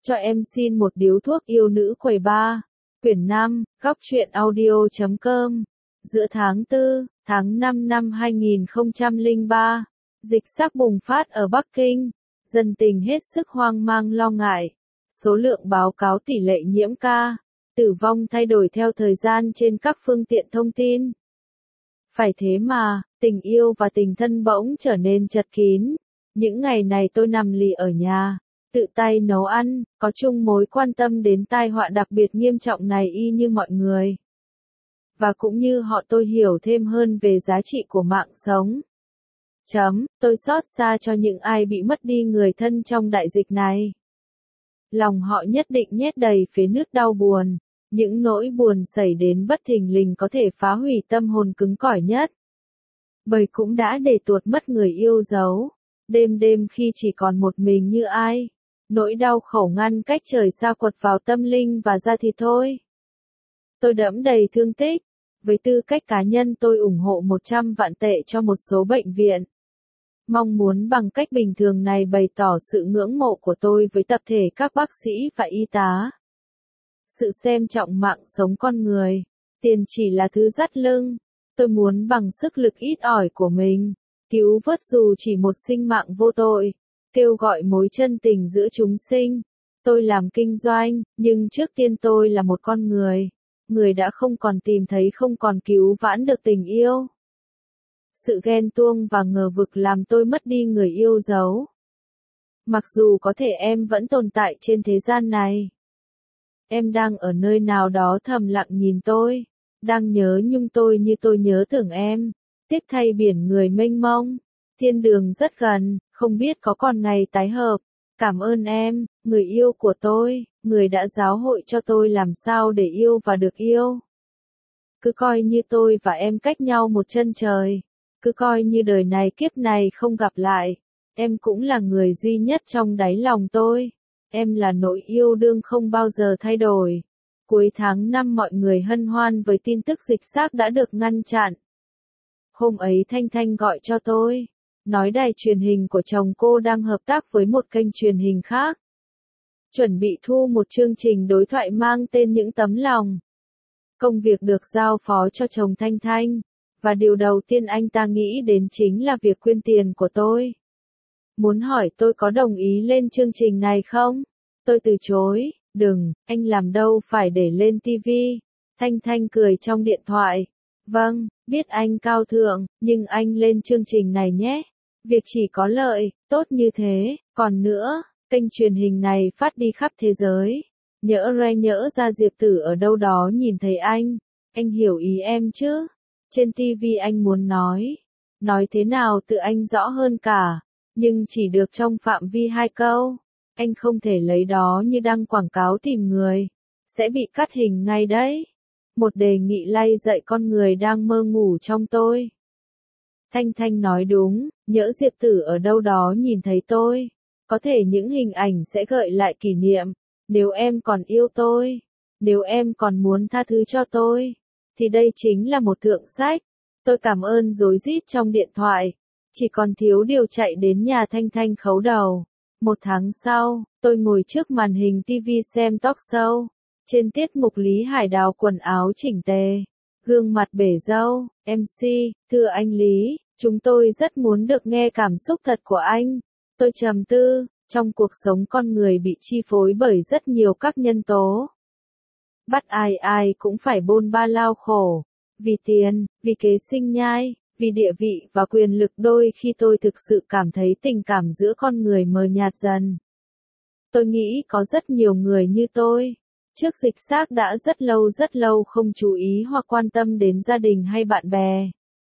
Cho em xin một điếu thuốc yêu nữ quầy ba. Quyển 5, góc truyện audio.com. Giữa tháng 4, tháng 5 năm 2003, dịch SARS bùng phát ở Bắc Kinh. Dân tình hết sức hoang mang lo ngại. Số lượng báo cáo tỷ lệ nhiễm ca, tử vong thay đổi theo thời gian trên các phương tiện thông tin. Phải thế mà, tình yêu và tình thân bỗng trở nên chật kín. Những ngày này tôi nằm lì ở nhà, tự tay nấu ăn, có chung mối quan tâm đến tai họa đặc biệt nghiêm trọng này y như mọi người. Và cũng như họ tôi hiểu thêm hơn về giá trị của mạng sống. Tôi xót xa cho những ai bị mất đi người thân trong đại dịch này. Lòng họ nhất định nhét đầy phế nứt đau buồn. Những nỗi buồn xảy đến bất thình lình có thể phá hủy tâm hồn cứng cỏi nhất. Bởi cũng đã để tuột mất người yêu dấu. Đêm đêm khi chỉ còn một mình như ai. Nỗi đau khổ ngăn cách trời xa quật vào tâm linh và da thịt thôi. Tôi đẫm đầy thương tích. Với tư cách cá nhân tôi ủng hộ 100 vạn tệ cho một số bệnh viện. Mong muốn bằng cách bình thường này bày tỏ sự ngưỡng mộ của tôi với tập thể các bác sĩ và y tá. Sự xem trọng mạng sống con người. Tiền chỉ là thứ dắt lưng. Tôi muốn bằng sức lực ít ỏi của mình, cứu vớt dù chỉ một sinh mạng vô tội. Kêu gọi mối chân tình giữa chúng sinh. Tôi làm kinh doanh, nhưng trước tiên tôi là một con người. Người đã không còn tìm thấy, không còn cứu vãn được tình yêu. Sự ghen tuông và ngờ vực làm tôi mất đi người yêu dấu. Mặc dù có thể em vẫn tồn tại trên thế gian này. Em đang ở nơi nào đó thầm lặng nhìn tôi. Đang nhớ nhung tôi như tôi nhớ tưởng em. Tiếc thay biển người mênh mông. Thiên đường rất gần, không biết có còn ngày tái hợp. Cảm ơn em, người yêu của tôi, người đã giáo hội cho tôi làm sao để yêu và được yêu. Cứ coi như tôi và em cách nhau một chân trời. Cứ coi như đời này kiếp này không gặp lại. Em cũng là người duy nhất trong đáy lòng tôi. Em là nỗi yêu đương không bao giờ thay đổi. Cuối tháng 5 mọi người hân hoan với tin tức dịch SARS đã được ngăn chặn. Hôm ấy Thanh Thanh gọi cho tôi. Nói đài truyền hình của chồng cô đang hợp tác với một kênh truyền hình khác. Chuẩn bị thu một chương trình đối thoại mang tên Những Tấm Lòng. Công việc được giao phó cho chồng Thanh Thanh. Và điều đầu tiên anh ta nghĩ đến chính là việc quyên tiền của tôi. Muốn hỏi tôi có đồng ý lên chương trình này không? Tôi từ chối. Đừng, anh làm đâu phải để lên TV. Thanh Thanh cười trong điện thoại. Vâng, biết anh cao thượng, nhưng anh lên chương trình này nhé. Việc chỉ có lợi, tốt như thế. Còn nữa, kênh truyền hình này phát đi khắp thế giới. Nhỡ ra Diệp Tử ở đâu đó nhìn thấy anh hiểu ý em chứ? Trên TV anh muốn nói thế nào tự anh rõ hơn cả, nhưng chỉ được trong phạm vi 2 câu. Anh không thể lấy đó như đăng quảng cáo tìm người, sẽ bị cắt hình ngay đấy. Một đề nghị lay dậy con người đang mơ ngủ trong tôi. Thanh Thanh nói đúng, nhỡ Diệp Tử ở đâu đó nhìn thấy tôi, có thể những hình ảnh sẽ gợi lại kỷ niệm. Nếu em còn yêu tôi, nếu em còn muốn tha thứ cho tôi, thì đây chính là một thượng sách. Tôi cảm ơn rối rít trong điện thoại, chỉ còn thiếu điều chạy đến nhà Thanh Thanh khấu đầu. 1 tháng sau, tôi ngồi trước màn hình TV xem talk show. Trên tiết mục Lý Hải Đào quần áo chỉnh tề, gương mặt bể râu, MC, thưa anh Lý, chúng tôi rất muốn được nghe cảm xúc thật của anh. Tôi trầm tư, trong cuộc sống con người bị chi phối bởi rất nhiều các nhân tố. Bắt ai cũng phải bôn ba lao khổ. Vì tiền, vì kế sinh nhai, vì địa vị và quyền lực, đôi khi tôi thực sự cảm thấy tình cảm giữa con người mờ nhạt dần. Tôi nghĩ có rất nhiều người như tôi. Trước dịch SARS đã rất lâu không chú ý hoặc quan tâm đến gia đình hay bạn bè.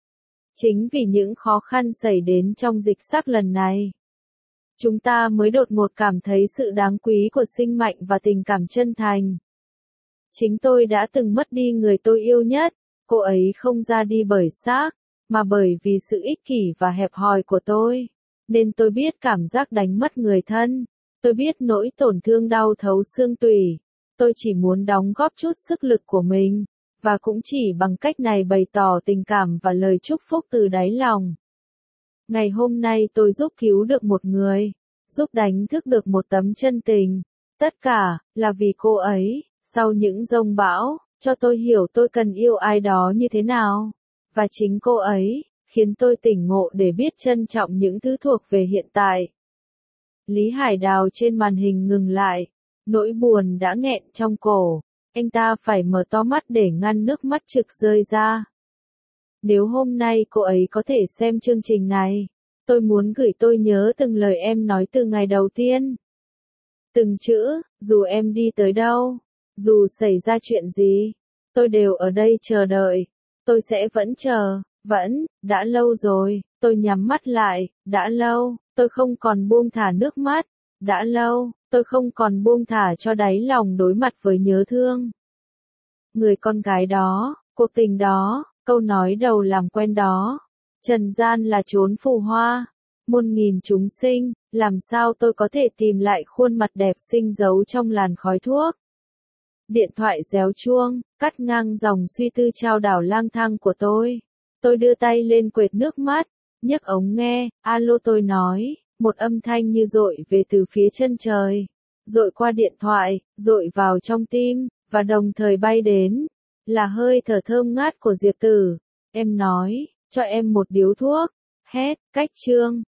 Chính vì những khó khăn xảy đến trong dịch SARS lần này, chúng ta mới đột ngột cảm thấy sự đáng quý của sinh mệnh và tình cảm chân thành. Chính tôi đã từng mất đi người tôi yêu nhất. Cô ấy không ra đi bởi SARS, mà bởi vì sự ích kỷ và hẹp hòi của tôi. Nên tôi biết cảm giác đánh mất người thân. Tôi biết nỗi tổn thương đau thấu xương tủy. Tôi chỉ muốn đóng góp chút sức lực của mình, và cũng chỉ bằng cách này bày tỏ tình cảm và lời chúc phúc từ đáy lòng. Ngày hôm nay tôi giúp cứu được một người, giúp đánh thức được một tấm chân tình. Tất cả, là vì cô ấy, sau những giông bão, cho tôi hiểu tôi cần yêu ai đó như thế nào. Và chính cô ấy, khiến tôi tỉnh ngộ để biết trân trọng những thứ thuộc về hiện tại. Lý Hải Đào trên màn hình ngừng lại. Nỗi buồn đã nghẹn trong cổ. Anh ta phải mở to mắt để ngăn nước mắt trực rơi ra. Nếu hôm nay cô ấy có thể xem chương trình này, tôi muốn gửi tôi nhớ từng lời em nói từ ngày đầu tiên. Từng chữ, dù em đi tới đâu, dù xảy ra chuyện gì, tôi đều ở đây chờ đợi. Tôi sẽ vẫn chờ, đã lâu rồi, tôi nhắm mắt lại, đã lâu, tôi không còn buông thả nước mắt, đã lâu, tôi không còn buông thả cho đáy lòng đối mặt với nhớ thương. Người con gái đó, cuộc tình đó, câu nói đầu làm quen đó. Trần gian là chốn phù hoa, muôn nghìn chúng sinh, làm sao tôi có thể tìm lại khuôn mặt đẹp xinh giấu trong làn khói thuốc. Điện thoại réo chuông, cắt ngang dòng suy tư chao đảo lang thang của tôi. Tôi đưa tay lên quệt nước mắt, nhấc ống nghe, alo tôi nói, một âm thanh như dội về từ phía chân trời. Dội qua điện thoại, dội vào trong tim, và đồng thời bay đến. Là hơi thở thơm ngát của Diệp Tử. Em nói, cho em một điếu thuốc. Hết, cách chương.